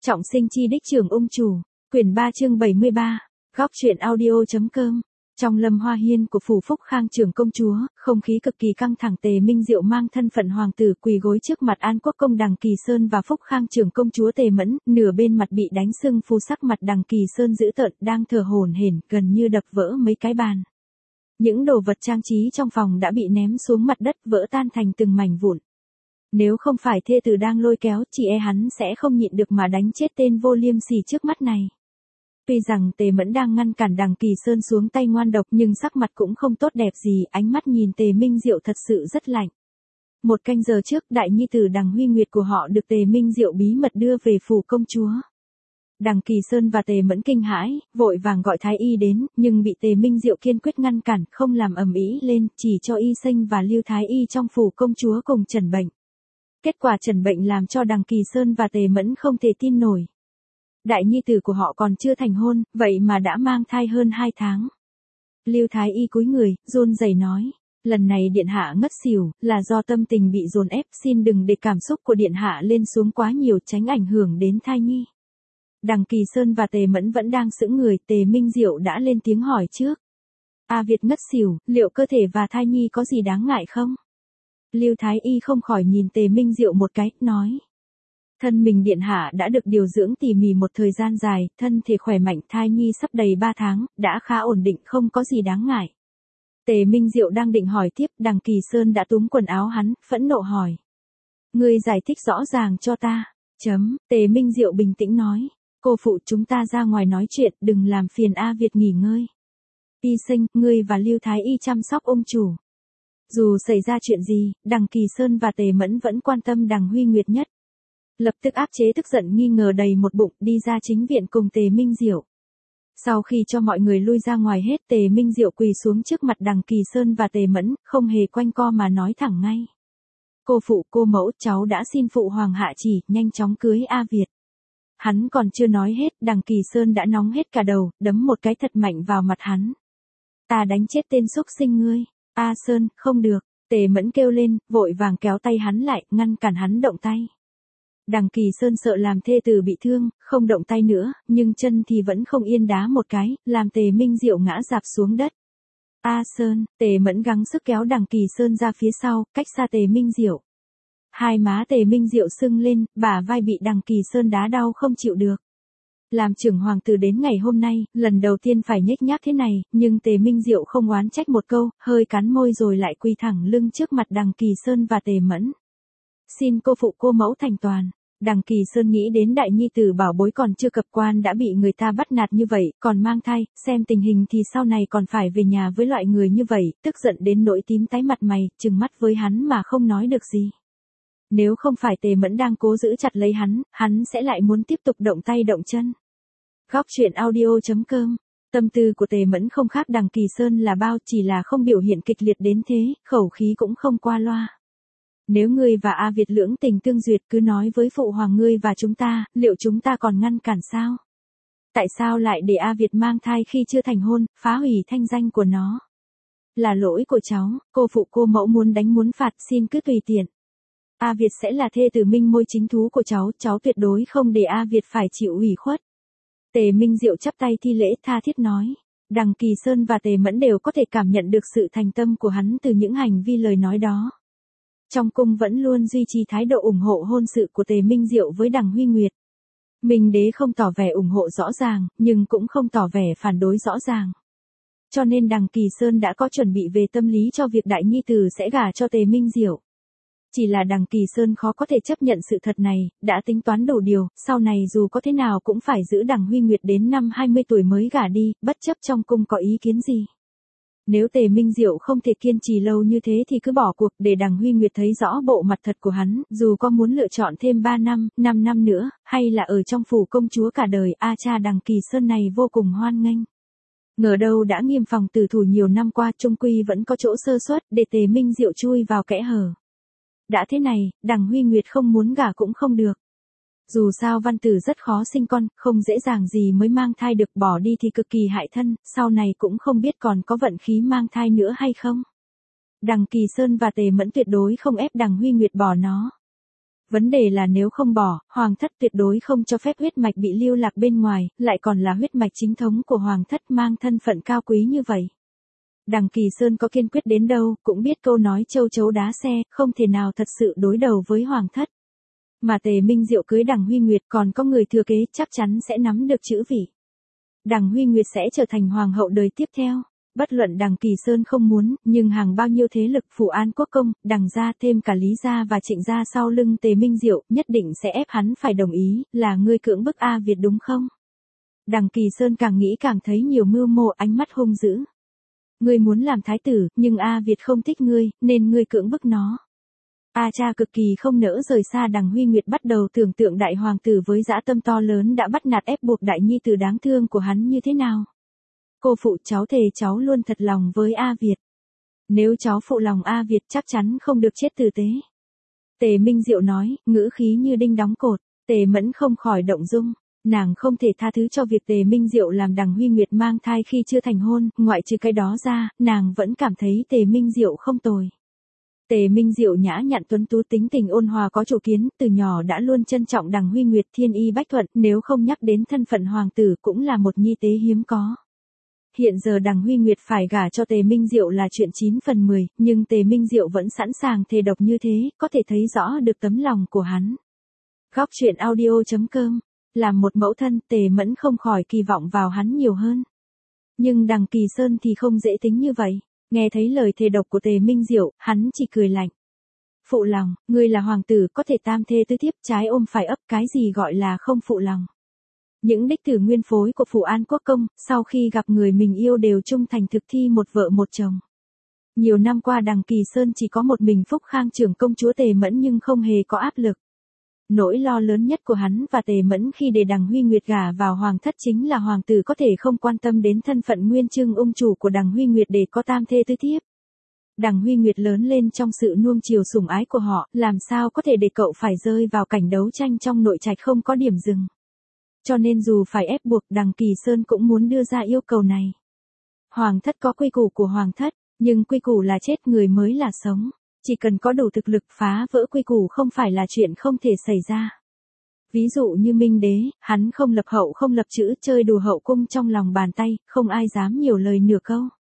Trọng sinh chi đích trưởng ung chủ, quyển 3 chương 73, góc truyện audio.com. Trong lâm hoa hiên của phủ Phúc Khang trưởng công chúa, không khí cực kỳ căng thẳng. Tề Minh Diệu mang thân phận hoàng tử quỳ gối trước mặt An Quốc công Đằng Kỳ Sơn và Phúc Khang trưởng công chúa Tề Mẫn, nửa bên mặt bị đánh sưng phù, sắc mặt Đằng Kỳ Sơn dữ tợn, đang thở hổn hển, gần như đập vỡ mấy cái bàn. Những đồ vật trang trí trong phòng đã bị ném xuống mặt đất, vỡ tan thành từng mảnh vụn. Nếu không phải thê tử đang lôi kéo, chỉ e hắn sẽ không nhịn được mà đánh chết tên vô liêm sỉ trước mắt này. Tuy rằng Tề Mẫn đang ngăn cản Đằng Kỳ Sơn xuống tay ngoan độc, nhưng sắc mặt cũng không tốt đẹp gì, ánh mắt nhìn Tề Minh Diệu thật sự rất lạnh. Một canh giờ trước, đại nhi tử Đằng Huy Nguyệt của họ được Tề Minh Diệu bí mật đưa về phủ công chúa. Đằng Kỳ Sơn và Tề Mẫn kinh hãi, vội vàng gọi thái y đến, nhưng bị Tề Minh Diệu kiên quyết ngăn cản, không làm ầm ĩ lên, chỉ cho y sinh và Lưu thái y trong phủ công chúa cùng chẩn bệnh. Kết quả chẩn bệnh làm cho Đằng Kỳ Sơn và Tề Mẫn không thể tin nổi. Đại nhi tử của họ còn chưa thành hôn, vậy mà đã mang thai hơn 2 tháng. Lưu thái y cúi người, run rẩy nói, lần này điện hạ ngất xỉu, là do tâm tình bị dồn ép, xin đừng để cảm xúc của điện hạ lên xuống quá nhiều, tránh ảnh hưởng đến thai nhi. Đằng Kỳ Sơn và Tề Mẫn vẫn đang sững người, Tề Minh Diệu đã lên tiếng hỏi trước. A Việt ngất xỉu, liệu cơ thể và thai nhi có gì đáng ngại không? Lưu thái y không khỏi nhìn Tề Minh Diệu một cái, nói. Thân mình điện hạ đã được điều dưỡng tỉ mỉ một thời gian dài, thân thể khỏe mạnh, thai nhi sắp đầy 3 tháng, đã khá ổn định, không có gì đáng ngại. Tề Minh Diệu đang định hỏi tiếp, Đằng Kỳ Sơn đã túm quần áo hắn, phẫn nộ hỏi. Ngươi giải thích rõ ràng cho ta. Tề Minh Diệu bình tĩnh nói. Cô phụ, chúng ta ra ngoài nói chuyện, đừng làm phiền A Việt nghỉ ngơi. Y sinh, ngươi và Lưu thái y chăm sóc ông chủ. Dù xảy ra chuyện gì, Đằng Kỳ Sơn và Tề Mẫn vẫn quan tâm Đằng Huy Nguyệt nhất. Lập tức áp chế tức giận nghi ngờ đầy một bụng, đi ra chính viện cùng Tề Minh Diệu. Sau khi cho mọi người lui ra ngoài hết, Tề Minh Diệu quỳ xuống trước mặt Đằng Kỳ Sơn và Tề Mẫn, không hề quanh co mà nói thẳng ngay. Cô phụ, cô mẫu, cháu đã xin phụ hoàng hạ chỉ, nhanh chóng cưới A Việt. Hắn còn chưa nói hết, Đằng Kỳ Sơn đã nóng hết cả đầu, đấm một cái thật mạnh vào mặt hắn. Ta đánh chết tên xúc sinh ngươi. A Sơn, không được. Tề Mẫn kêu lên, vội vàng kéo tay hắn lại, ngăn cản hắn động tay. Đằng Kỳ Sơn sợ làm thê tử bị thương, không động tay nữa, nhưng chân thì vẫn không yên, đá một cái, làm Tề Minh Diệu ngã rạp xuống đất. A Sơn, Tề Mẫn gắng sức kéo Đằng Kỳ Sơn ra phía sau, cách xa Tề Minh Diệu. Hai má Tề Minh Diệu sưng lên, bả vai bị Đằng Kỳ Sơn đá đau không chịu được. Làm trưởng hoàng tử đến ngày hôm nay, lần đầu tiên phải nhếch nhác thế này, nhưng Tề Minh Diệu không oán trách một câu, hơi cắn môi rồi lại quỳ thẳng lưng trước mặt Đằng Kỳ Sơn và Tề Mẫn. Xin cô phụ cô mẫu thành toàn. Đằng Kỳ Sơn nghĩ đến đại nhi tử bảo bối còn chưa cập quan đã bị người ta bắt nạt như vậy, còn mang thai, xem tình hình thì sau này còn phải về nhà với loại người như vậy, tức giận đến nỗi tím tái mặt mày, trừng mắt với hắn mà không nói được gì. Nếu không phải Tề Mẫn đang cố giữ chặt lấy hắn sẽ lại muốn tiếp tục động tay động chân. Góc truyện audio.com. Tâm tư của Tề Mẫn không khác Đằng Kỳ Sơn là bao, chỉ là không biểu hiện kịch liệt đến thế, khẩu khí cũng không qua loa. Nếu ngươi và A Việt lưỡng tình tương duyệt, cứ nói với phụ hoàng ngươi và chúng ta, liệu chúng ta còn ngăn cản sao? Tại sao lại để A Việt mang thai khi chưa thành hôn, phá hủy thanh danh của nó? Là lỗi của cháu, cô phụ cô mẫu muốn đánh muốn phạt, xin cứ tùy tiện. A Việt sẽ là thê tử minh môi chính thú của cháu tuyệt đối không để A Việt phải chịu ủy khuất. Tề Minh Diệu chắp tay thi lễ tha thiết nói. Đằng Kỳ Sơn và Tề Mẫn đều có thể cảm nhận được sự thành tâm của hắn từ những hành vi lời nói đó. Trong cung vẫn luôn duy trì thái độ ủng hộ hôn sự của Tề Minh Diệu với Đằng Huy Nguyệt. Minh đế không tỏ vẻ ủng hộ rõ ràng, nhưng cũng không tỏ vẻ phản đối rõ ràng. Cho nên Đằng Kỳ Sơn đã có chuẩn bị về tâm lý cho việc đại nhi tử sẽ gả cho Tề Minh Diệu. Chỉ là Đằng Kỳ Sơn khó có thể chấp nhận sự thật này, đã tính toán đủ điều, sau này dù có thế nào cũng phải giữ Đằng Huy Nguyệt đến năm 20 tuổi mới gả đi, bất chấp trong cung có ý kiến gì. Nếu Tề Minh Diệu không thể kiên trì lâu như thế thì cứ bỏ cuộc để Đằng Huy Nguyệt thấy rõ bộ mặt thật của hắn, dù có muốn lựa chọn thêm 3 năm, 5 năm nữa, hay là ở trong phủ công chúa cả đời, cha Đằng Kỳ Sơn này vô cùng hoan nghênh. Ngờ đâu đã nghiêm phòng tử thủ nhiều năm qua, trung quy vẫn có chỗ sơ suất để Tề Minh Diệu chui vào kẽ hở. Đã thế này, Đằng Huy Nguyệt không muốn gả cũng không được. Dù sao văn tử rất khó sinh con, không dễ dàng gì mới mang thai được, bỏ đi thì cực kỳ hại thân, sau này cũng không biết còn có vận khí mang thai nữa hay không. Đằng Kỳ Sơn và Tề Mẫn tuyệt đối không ép Đằng Huy Nguyệt bỏ nó. Vấn đề là nếu không bỏ, hoàng thất tuyệt đối không cho phép huyết mạch bị lưu lạc bên ngoài, lại còn là huyết mạch chính thống của hoàng thất mang thân phận cao quý như vậy. Đằng Kỳ Sơn có kiên quyết đến đâu, cũng biết câu nói châu chấu đá xe, không thể nào thật sự đối đầu với hoàng thất. Mà Tề Minh Diệu cưới Đằng Huy Nguyệt còn có người thừa kế chắc chắn sẽ nắm được chữ vị. Đằng Huy Nguyệt sẽ trở thành hoàng hậu đời tiếp theo. Bất luận Đằng Kỳ Sơn không muốn, nhưng hàng bao nhiêu thế lực Phủ An Quốc Công, Đằng gia thêm cả Lý gia và Trịnh gia sau lưng Tề Minh Diệu nhất định sẽ ép hắn phải đồng ý, là ngươi cưỡng bức A Việt đúng không? Đằng Kỳ Sơn càng nghĩ càng thấy nhiều mưu mô, ánh mắt hung dữ. Ngươi muốn làm thái tử, nhưng A Việt không thích ngươi, nên ngươi cưỡng bức nó. A cha cực kỳ không nỡ rời xa Đằng Huy Nguyệt, bắt đầu tưởng tượng đại hoàng tử với dã tâm to lớn đã bắt nạt ép buộc đại nhi tử đáng thương của hắn như thế nào. Cô phụ cháu thề cháu luôn thật lòng với A Việt. Nếu cháu phụ lòng A Việt chắc chắn không được chết tử tế. Tề Minh Diệu nói, ngữ khí như đinh đóng cột. Tề Mẫn không khỏi động dung. Nàng không thể tha thứ cho việc Tề Minh Diệu làm Đằng Huy Nguyệt mang thai khi chưa thành hôn, ngoại trừ cái đó ra, nàng vẫn cảm thấy Tề Minh Diệu không tồi. Tề Minh Diệu nhã nhặn tuấn tú, tính tình ôn hòa có chủ kiến, từ nhỏ đã luôn trân trọng Đằng Huy Nguyệt, thiên y bách thuận, nếu không nhắc đến thân phận hoàng tử cũng là một nhi tế hiếm có. Hiện giờ Đằng Huy Nguyệt phải gả cho Tề Minh Diệu là chuyện 9 phần 10, nhưng Tề Minh Diệu vẫn sẵn sàng thề độc như thế, có thể thấy rõ được tấm lòng của hắn. Góc truyện audio.com. Làm một mẫu thân, Tề Mẫn không khỏi kỳ vọng vào hắn nhiều hơn. Nhưng Đằng Kỳ Sơn thì không dễ tính như vậy. Nghe thấy lời thề độc của Tề Minh Diệu, hắn chỉ cười lạnh. Phụ lòng, ngươi là hoàng tử, có thể tam thê tứ thiếp, trái ôm phải ấp, cái gì gọi là không phụ lòng. Những đích tử nguyên phối của Phủ An Quốc Công, sau khi gặp người mình yêu đều trung thành thực thi một vợ một chồng. Nhiều năm qua Đằng Kỳ Sơn chỉ có một mình Phúc Khang trưởng công chúa Tề Mẫn nhưng không hề có áp lực. Nỗi lo lớn nhất của hắn và Tề Mẫn khi để Đằng Huy Nguyệt gả vào hoàng thất chính là hoàng tử có thể không quan tâm đến thân phận nguyên chương ung chủ của Đằng Huy Nguyệt để có tam thê tứ thiếp. Đằng Huy Nguyệt lớn lên trong sự nuông chiều sủng ái của họ, làm sao có thể để cậu phải rơi vào cảnh đấu tranh trong nội trạch không có điểm dừng. Cho nên dù phải ép buộc, Đằng Kỳ Sơn cũng muốn đưa ra yêu cầu này. Hoàng thất có quy củ của hoàng thất, nhưng quy củ là chết, người mới là sống. Chỉ cần có đủ thực lực phá vỡ quy củ không phải là chuyện không thể xảy ra. Ví dụ như Minh Đế, hắn không lập hậu không lập chữ, chơi đùa hậu cung trong lòng bàn tay, không ai dám nhiều lời nửa câu.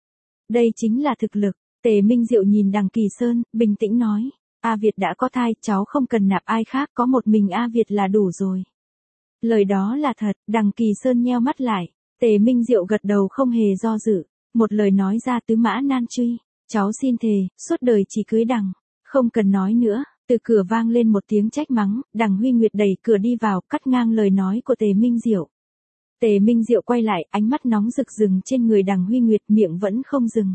Đây chính là thực lực. Tề Minh Diệu nhìn Đằng Kỳ Sơn, bình tĩnh nói, A Việt đã có thai, cháu không cần nạp ai khác, có một mình A Việt là đủ rồi. Lời đó là thật. Đằng Kỳ Sơn nheo mắt lại. Tề Minh Diệu gật đầu không hề do dự. Một lời nói ra tứ mã nan truy. Cháu xin thề, suốt đời chỉ cưới Đằng. Không cần nói nữa. Từ cửa vang lên một tiếng trách mắng. Đằng Huy Nguyệt đẩy cửa đi vào, cắt ngang lời nói của Tề Minh Diệu. Tề Minh Diệu quay lại, ánh mắt nóng rực rừng trên người Đằng Huy Nguyệt, miệng vẫn không dừng.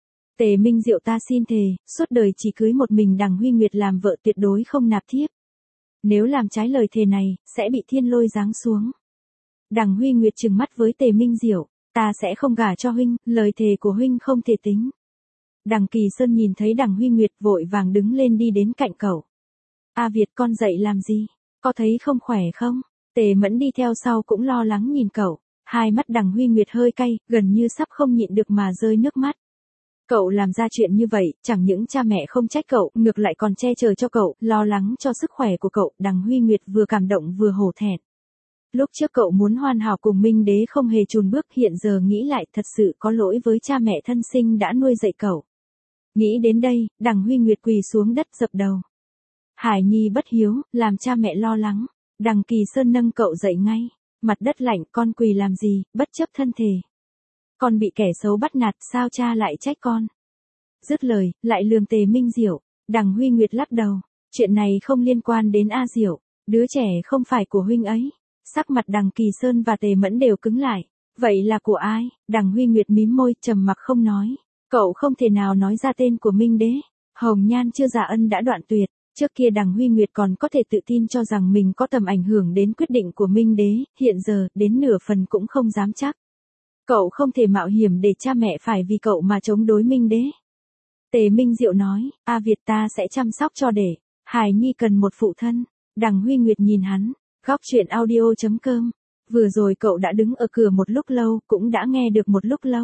Tề Minh Diệu, ta xin thề, suốt đời chỉ cưới một mình Đằng Huy Nguyệt làm vợ, tuyệt đối không nạp thiếp. Nếu làm trái lời thề này, sẽ bị thiên lôi giáng xuống. Đằng Huy Nguyệt trừng mắt với Tề Minh Diệu, ta sẽ không gả cho huynh, lời thề của huynh không thể tính. Đằng Kỳ Sơn nhìn thấy Đằng Huy Nguyệt vội vàng đứng lên đi đến cạnh cậu. A Việt, con dậy làm gì? Có thấy không khỏe không? Tề Mẫn đi theo sau cũng lo lắng nhìn cậu. Hai mắt Đằng Huy Nguyệt hơi cay, gần như sắp không nhịn được mà rơi nước mắt. Cậu làm ra chuyện như vậy, chẳng những cha mẹ không trách cậu, ngược lại còn che chở cho cậu, lo lắng cho sức khỏe của cậu. Đằng Huy Nguyệt vừa cảm động vừa hổ thẹn. Lúc trước cậu muốn hoàn hảo cùng Minh Đế không hề chùn bước, hiện giờ nghĩ lại thật sự có lỗi với cha mẹ thân sinh đã nuôi dạy cậu. Nghĩ đến đây, Đằng Huy Nguyệt quỳ xuống đất dập đầu. Hải nhi bất hiếu, làm cha mẹ lo lắng. Đằng Kỳ Sơn nâng cậu dậy ngay. Mặt đất lạnh, con quỳ làm gì, bất chấp thân thể. Con bị kẻ xấu bắt nạt, sao cha lại trách con? Dứt lời, lại lườm Tề Minh Diệu. Đằng Huy Nguyệt lắc đầu. Chuyện này không liên quan đến A Diệu. Đứa trẻ không phải của huynh ấy. Sắc mặt Đằng Kỳ Sơn và Tề Mẫn đều cứng lại. Vậy là của ai? Đằng Huy Nguyệt mím môi, trầm mặc không nói. Cậu không thể nào nói ra tên của Minh Đế. Hồng nhan chưa già ân đã đoạn tuyệt. Trước kia Đằng Huy Nguyệt còn có thể tự tin cho rằng mình có tầm ảnh hưởng đến quyết định của Minh Đế, hiện giờ, đến nửa phần cũng không dám chắc. Cậu không thể mạo hiểm để cha mẹ phải vì cậu mà chống đối Minh Đế. Tề Minh Diệu nói, A Việt, ta sẽ chăm sóc cho để Hải nhi cần một phụ thân. Đằng Huy Nguyệt nhìn hắn. Góc truyện audio.com. Vừa rồi cậu đã đứng ở cửa một lúc lâu, cũng đã nghe được một lúc lâu.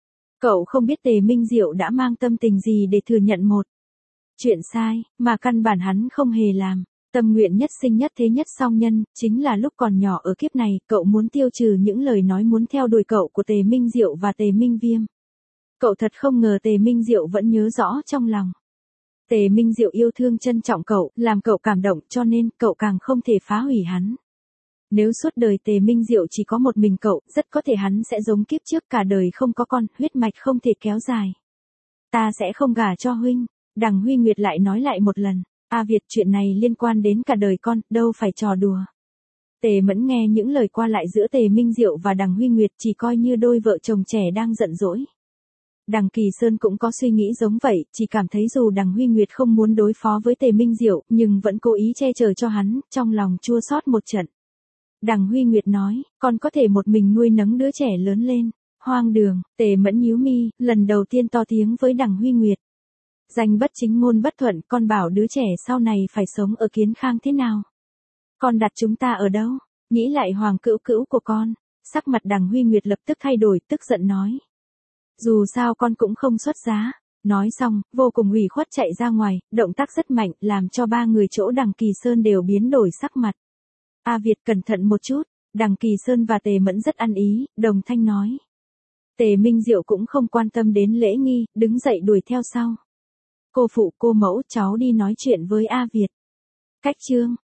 Cậu không biết Tề Minh Diệu đã mang tâm tình gì để thừa nhận một chuyện sai, mà căn bản hắn không hề làm. Tâm nguyện nhất sinh nhất thế nhất song nhân, chính là lúc còn nhỏ ở kiếp này, cậu muốn tiêu trừ những lời nói muốn theo đuổi cậu của Tề Minh Diệu và Tề Minh Viêm. Cậu thật không ngờ Tề Minh Diệu vẫn nhớ rõ trong lòng. Tề Minh Diệu yêu thương trân trọng cậu, làm cậu cảm động cho nên cậu càng không thể phá hủy hắn. Nếu suốt đời Tề Minh Diệu chỉ có một mình cậu, rất có thể hắn sẽ giống kiếp trước cả đời không có con, huyết mạch không thể kéo dài. Ta sẽ không gả cho huynh, Đằng Huy Nguyệt lại nói lại một lần. A Việt, chuyện này liên quan đến cả đời con, đâu phải trò đùa. Tề Mẫn nghe những lời qua lại giữa Tề Minh Diệu và Đằng Huy Nguyệt chỉ coi như đôi vợ chồng trẻ đang giận dỗi. Đằng Kỳ Sơn cũng có suy nghĩ giống vậy, chỉ cảm thấy dù Đằng Huy Nguyệt không muốn đối phó với Tề Minh Diệu, nhưng vẫn cố ý che chở cho hắn, trong lòng chua xót một trận. Đằng Huy Nguyệt nói, con có thể một mình nuôi nấng đứa trẻ lớn lên. Hoang đường, Tề Mẫn nhíu mi, lần đầu tiên to tiếng với Đằng Huy Nguyệt. Danh bất chính ngôn bất thuận, con bảo đứa trẻ sau này phải sống ở Kiến Khang thế nào? Con đặt chúng ta ở đâu? Nghĩ lại Hoàng Cữu Cữu của con. Sắc mặt Đằng Huy Nguyệt lập tức thay đổi, tức giận nói. Dù sao con cũng không xuất giá. Nói xong, vô cùng ủy khuất chạy ra ngoài, động tác rất mạnh, làm cho ba người chỗ Đằng Kỳ Sơn đều biến đổi sắc mặt. A Việt, cẩn thận một chút. Đằng Kỳ Sơn và Tề Mẫn rất ăn ý, đồng thanh nói. Tề Minh Diệu cũng không quan tâm đến lễ nghi, đứng dậy đuổi theo sau. Cô phụ, cô mẫu, cháu đi nói chuyện với A Việt. Cách chương.